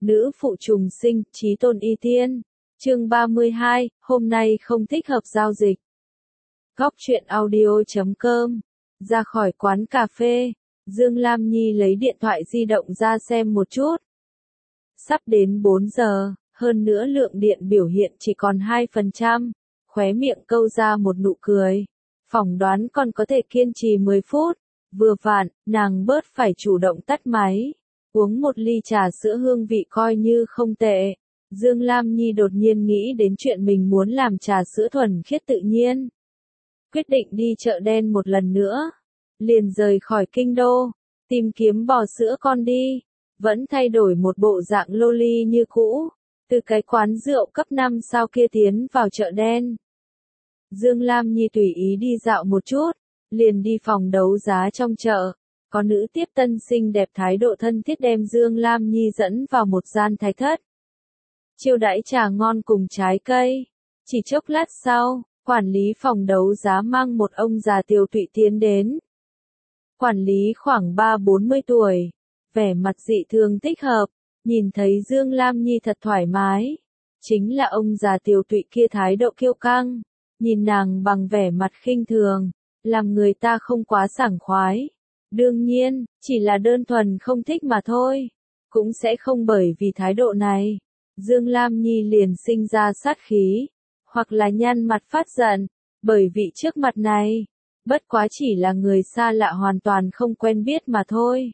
Nữ phụ trùng sinh, chí tôn y tiên. Chương 32, hôm nay không thích hợp giao dịch. Góc truyện audio.com. Ra khỏi quán cà phê, Dương Lam Nhi lấy điện thoại di động ra xem một chút. Sắp đến 4 giờ, hơn nữa lượng điện biểu hiện chỉ còn 2%, khóe miệng câu ra một nụ cười. Phỏng đoán còn có thể kiên trì 10 phút, vừa vặn, nàng bớt phải chủ động tắt máy. Uống một ly trà sữa hương vị coi như không tệ. Dương Lam Nhi đột nhiên nghĩ đến chuyện mình muốn làm trà sữa thuần khiết tự nhiên. Quyết định đi chợ đen một lần nữa. Liền rời khỏi kinh đô, tìm kiếm bò sữa con đi. Vẫn thay đổi một bộ dạng loli như cũ. Từ cái quán rượu cấp 5 sao kia tiến vào chợ đen. Dương Lam Nhi tùy ý đi dạo một chút. Liền đi phòng đấu giá trong chợ. Có nữ tiếp tân xinh đẹp thái độ thân thiết đem Dương Lam Nhi dẫn vào một gian thái thất. Chiêu đãi trà ngon cùng trái cây. Chỉ chốc lát sau, quản lý phòng đấu giá mang một ông già tiều tụy tiến đến. Quản lý khoảng 30-40 tuổi, vẻ mặt dị thường thích hợp, nhìn thấy Dương Lam Nhi thật thoải mái. Chính là ông già tiều tụy kia thái độ kiêu căng, nhìn nàng bằng vẻ mặt khinh thường, làm người ta không quá sảng khoái. Đương nhiên, chỉ là đơn thuần không thích mà thôi. Cũng sẽ không bởi vì thái độ này, Dương Lam Nhi liền sinh ra sát khí, hoặc là nhăn mặt phát giận, bởi vì trước mặt này, bất quá chỉ là người xa lạ hoàn toàn không quen biết mà thôi.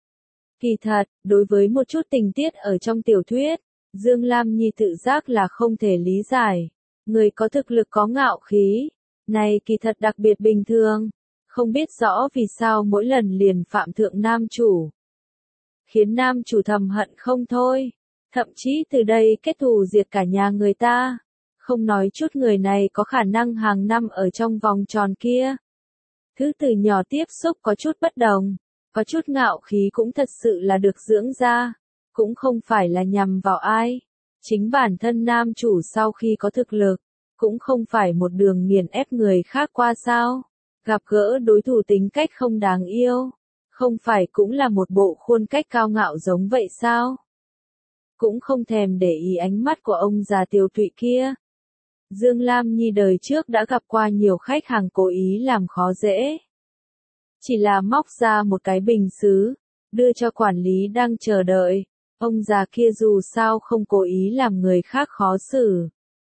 Kỳ thật, đối với một chút tình tiết ở trong tiểu thuyết, Dương Lam Nhi tự giác là không thể lý giải. Người có thực lực có ngạo khí, này kỳ thật đặc biệt bình thường. Không biết rõ vì sao mỗi lần liền phạm thượng nam chủ. Khiến nam chủ thầm hận không thôi. Thậm chí từ đây kết thù diệt cả nhà người ta. Không nói chút người này có khả năng hàng năm ở trong vòng tròn kia. Thứ từ nhỏ tiếp xúc có chút bất đồng. Có chút ngạo khí cũng thật sự là được dưỡng ra. Cũng không phải là nhằm vào ai. Chính bản thân nam chủ sau khi có thực lực. Cũng không phải một đường nghiền ép người khác qua sao. Gặp gỡ đối thủ tính cách không đáng yêu, không phải cũng là một bộ khuôn cách cao ngạo giống vậy sao? Cũng không thèm để ý ánh mắt của ông già tiều tụy kia. Dương Lam Nhi đời trước đã gặp qua nhiều khách hàng cố ý làm khó dễ. Chỉ là móc ra một cái bình sứ, đưa cho quản lý đang chờ đợi. Ông già kia dù sao không cố ý làm người khác khó xử.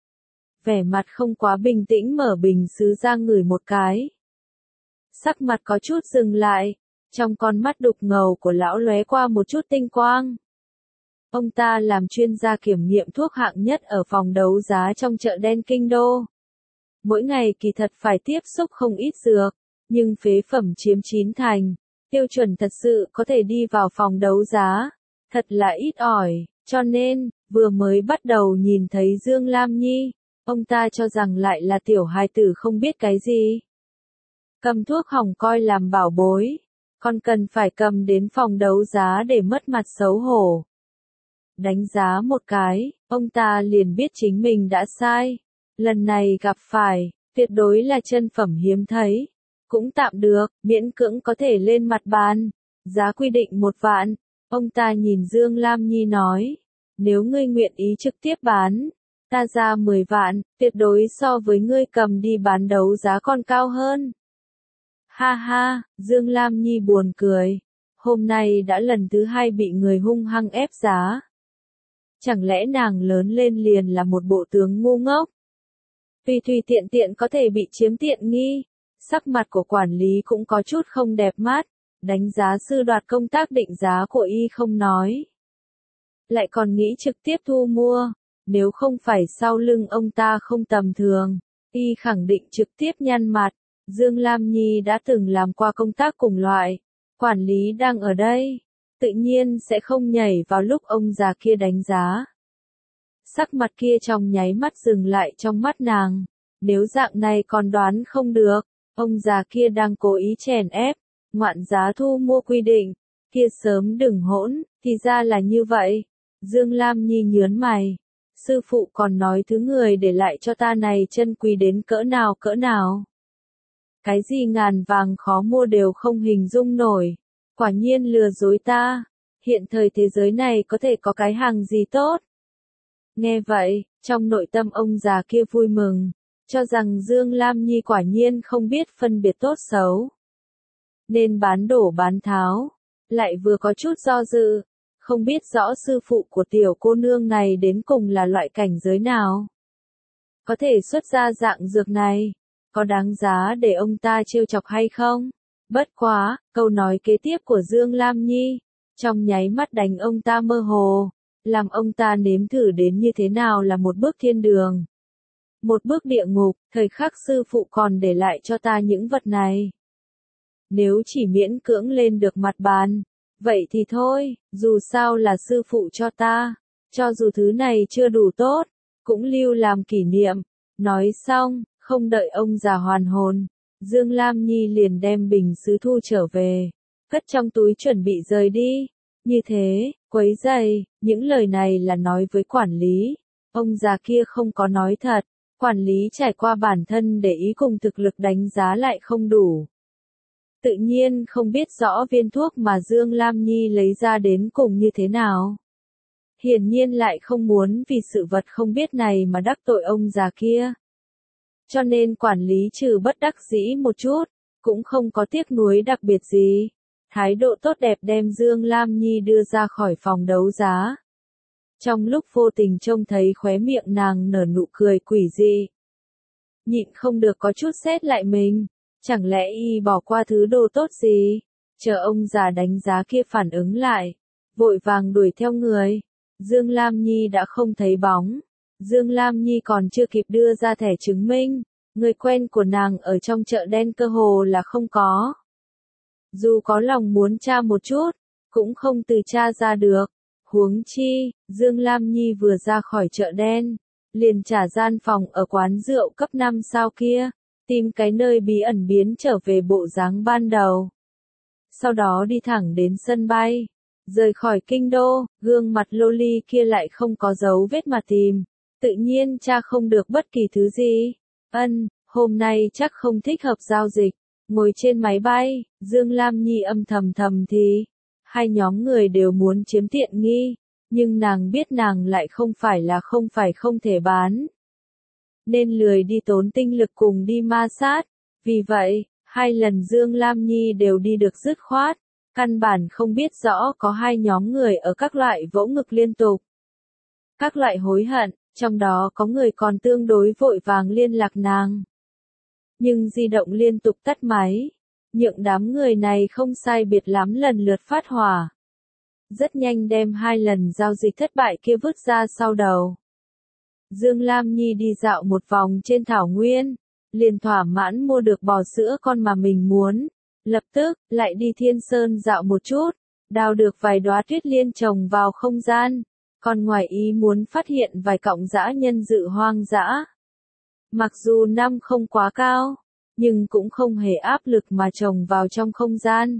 Vẻ mặt không quá bình tĩnh mở bình sứ ra ngửi một cái. Sắc mặt có chút dừng lại, trong con mắt đục ngầu của lão lóe qua một chút tinh quang. Ông ta làm chuyên gia kiểm nghiệm thuốc hạng nhất ở phòng đấu giá trong chợ đen kinh đô. Mỗi ngày kỳ thật phải tiếp xúc không ít dược, nhưng phế phẩm chiếm 9 thành, tiêu chuẩn thật sự có thể đi vào phòng đấu giá, thật là ít ỏi, cho nên, vừa mới bắt đầu nhìn thấy Dương Lam Nhi, ông ta cho rằng lại là tiểu hài tử không biết cái gì. Cầm thuốc hỏng coi làm bảo bối, còn cần phải cầm đến phòng đấu giá để mất mặt xấu hổ. Đánh giá một cái, ông ta liền biết chính mình đã sai. Lần này gặp phải, tuyệt đối là chân phẩm hiếm thấy. Cũng tạm được, miễn cưỡng có thể lên mặt bàn. Giá quy định 1 vạn. Ông ta nhìn Dương Lam Nhi nói, nếu ngươi nguyện ý trực tiếp bán, ta ra 10 vạn, tuyệt đối so với ngươi cầm đi bán đấu giá còn cao hơn. Ha ha, Dương Lam Nhi buồn cười. Hôm nay đã lần thứ 2 bị người hung hăng ép giá. Chẳng lẽ nàng lớn lên liền là một bộ tướng ngu ngốc? Tùy tùy tiện tiện có thể bị chiếm tiện nghi. Sắc mặt của quản lý cũng có chút không đẹp mắt. Đánh giá sư đoạt công tác định giá của y không nói. Lại còn nghĩ trực tiếp thu mua. Nếu không phải sau lưng ông ta không tầm thường, y khẳng định trực tiếp nhăn mặt. Dương Lam Nhi đã từng làm qua công tác cùng loại, quản lý đang ở đây, tự nhiên sẽ không nhảy vào lúc ông già kia đánh giá. Sắc mặt kia trong nháy mắt dừng lại trong mắt nàng, nếu dạng này còn đoán không được, ông già kia đang cố ý chèn ép, ngoạn giá thu mua quy định, kia sớm đừng hỗn, thì ra là như vậy. Dương Lam Nhi nhớn mày, sư phụ còn nói thứ người để lại cho ta này chân quý đến cỡ nào. Cái gì ngàn vàng khó mua đều không hình dung nổi. Quả nhiên lừa dối ta. Hiện thời thế giới này có thể có cái hàng gì tốt? Nghe vậy, trong nội tâm ông già kia vui mừng, cho rằng Dương Lam Nhi quả nhiên không biết phân biệt tốt xấu. Nên bán đổ bán tháo, lại vừa có chút do dự, không biết rõ sư phụ của tiểu cô nương này đến cùng là loại cảnh giới nào. Có thể xuất ra dạng dược này, có đáng giá để ông ta trêu chọc hay không? Bất quá, câu nói kế tiếp của Dương Lam Nhi, trong nháy mắt đánh ông ta mơ hồ, làm ông ta nếm thử đến như thế nào là một bước thiên đường. Một bước địa ngục, thời khắc sư phụ còn để lại cho ta những vật này. Nếu chỉ miễn cưỡng lên được mặt bàn, vậy thì thôi, dù sao là sư phụ cho ta, cho dù thứ này chưa đủ tốt, cũng lưu làm kỷ niệm. Nói xong, không đợi ông già hoàn hồn, Dương Lam Nhi liền đem bình sứ thu trở về, cất trong túi chuẩn bị rời đi. Như thế, quấy rầy, những lời này là nói với quản lý. Ông già kia không có nói thật, quản lý trải qua bản thân để ý cùng thực lực đánh giá lại không đủ. Tự nhiên không biết rõ viên thuốc mà Dương Lam Nhi lấy ra đến cùng như thế nào. Hiển nhiên lại không muốn vì sự vật không biết này mà đắc tội ông già kia. Cho nên quản lý trừ bất đắc dĩ một chút, cũng không có tiếc nuối đặc biệt gì. Thái độ tốt đẹp đem Dương Lam Nhi đưa ra khỏi phòng đấu giá. Trong lúc vô tình trông thấy khóe miệng nàng nở nụ cười quỷ dị. Nhịn không được có chút xét lại mình, chẳng lẽ y bỏ qua thứ đồ tốt gì? Chờ ông già đánh giá kia phản ứng lại, vội vàng đuổi theo người. Dương Lam Nhi đã không thấy bóng. Dương Lam Nhi còn chưa kịp đưa ra thẻ chứng minh, người quen của nàng ở trong chợ đen cơ hồ là không có. Dù có lòng muốn tra một chút, cũng không từ tra ra được. Huống chi, Dương Lam Nhi vừa ra khỏi chợ đen, liền trả gian phòng ở quán rượu cấp 5 sao kia, tìm cái nơi bí ẩn biến trở về bộ dáng ban đầu. Sau đó đi thẳng đến sân bay, rời khỏi kinh đô, gương mặt loli kia lại không có dấu vết mà tìm, tự nhiên tra không được bất kỳ thứ gì. Hôm nay chắc không thích hợp giao dịch. Ngồi trên máy bay, Dương Lam Nhi âm thầm thì, hai nhóm người đều muốn chiếm tiện nghi, nhưng nàng biết nàng lại không phải không thể bán. Nên lười đi tốn tinh lực cùng đi ma sát, vì vậy, hai lần Dương Lam Nhi đều đi được dứt khoát, căn bản không biết rõ có hai nhóm người ở các loại vỗ ngực liên tục. Các loại hối hận, trong đó có người còn tương đối vội vàng liên lạc nàng. Nhưng di động liên tục tắt máy, nhượng đám người này không sai biệt lắm lần lượt phát hỏa. Rất nhanh đem hai lần giao dịch thất bại kia vứt ra sau đầu. Dương Lam Nhi đi dạo một vòng trên thảo nguyên, liền thỏa mãn mua được bò sữa con mà mình muốn. Lập tức, lại đi Thiên Sơn dạo một chút, đào được vài đóa tuyết liên trồng vào không gian, còn ngoài ý muốn phát hiện vài cọng dã nhân dự hoang dã. Mặc dù năm không quá cao, nhưng cũng không hề áp lực mà trồng vào trong không gian.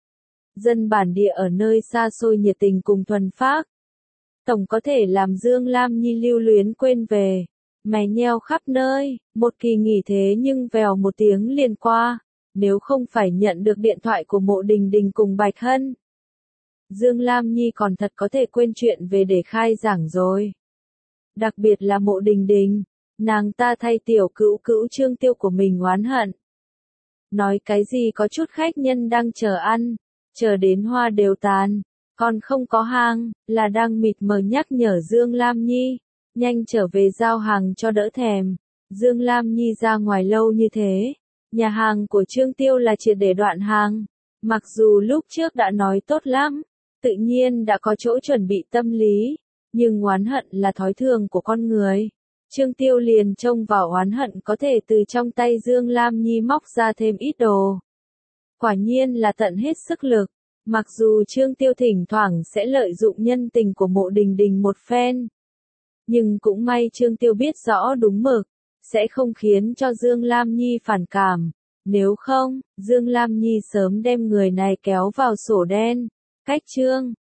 Dân bản địa ở nơi xa xôi nhiệt tình cùng thuần phác. Tổng có thể làm Dương Lam Nhi lưu luyến quên về, mè nheo khắp nơi, một kỳ nghỉ thế nhưng vèo một tiếng liền qua, nếu không phải nhận được điện thoại của Mộ Đình Đình cùng Bạch Hân. Dương Lam Nhi còn thật có thể quên chuyện về để khai giảng rồi. Đặc biệt là Mộ Đình Đình. Nàng ta thay tiểu cữu cữu Trương Tiêu của mình oán hận. Nói cái gì có chút khách nhân đang chờ ăn, chờ đến hoa đều tàn, còn không có hàng, là đang mịt mờ nhắc nhở Dương Lam Nhi, nhanh trở về giao hàng cho đỡ thèm. Dương Lam Nhi ra ngoài lâu như thế, nhà hàng của Trương Tiêu là triệt để đoạn hàng, mặc dù lúc trước đã nói tốt lắm, tự nhiên đã có chỗ chuẩn bị tâm lý, nhưng oán hận là thói thường của con người. Trương Tiêu liền trông vào oán hận có thể từ trong tay Dương Lam Nhi móc ra thêm ít đồ. Quả nhiên là tận hết sức lực, mặc dù Trương Tiêu thỉnh thoảng sẽ lợi dụng nhân tình của Mộ Đình Đình một phen. Nhưng cũng may Trương Tiêu biết rõ đúng mực, sẽ không khiến cho Dương Lam Nhi phản cảm. Nếu không, Dương Lam Nhi sớm đem người này kéo vào sổ đen. Cách chương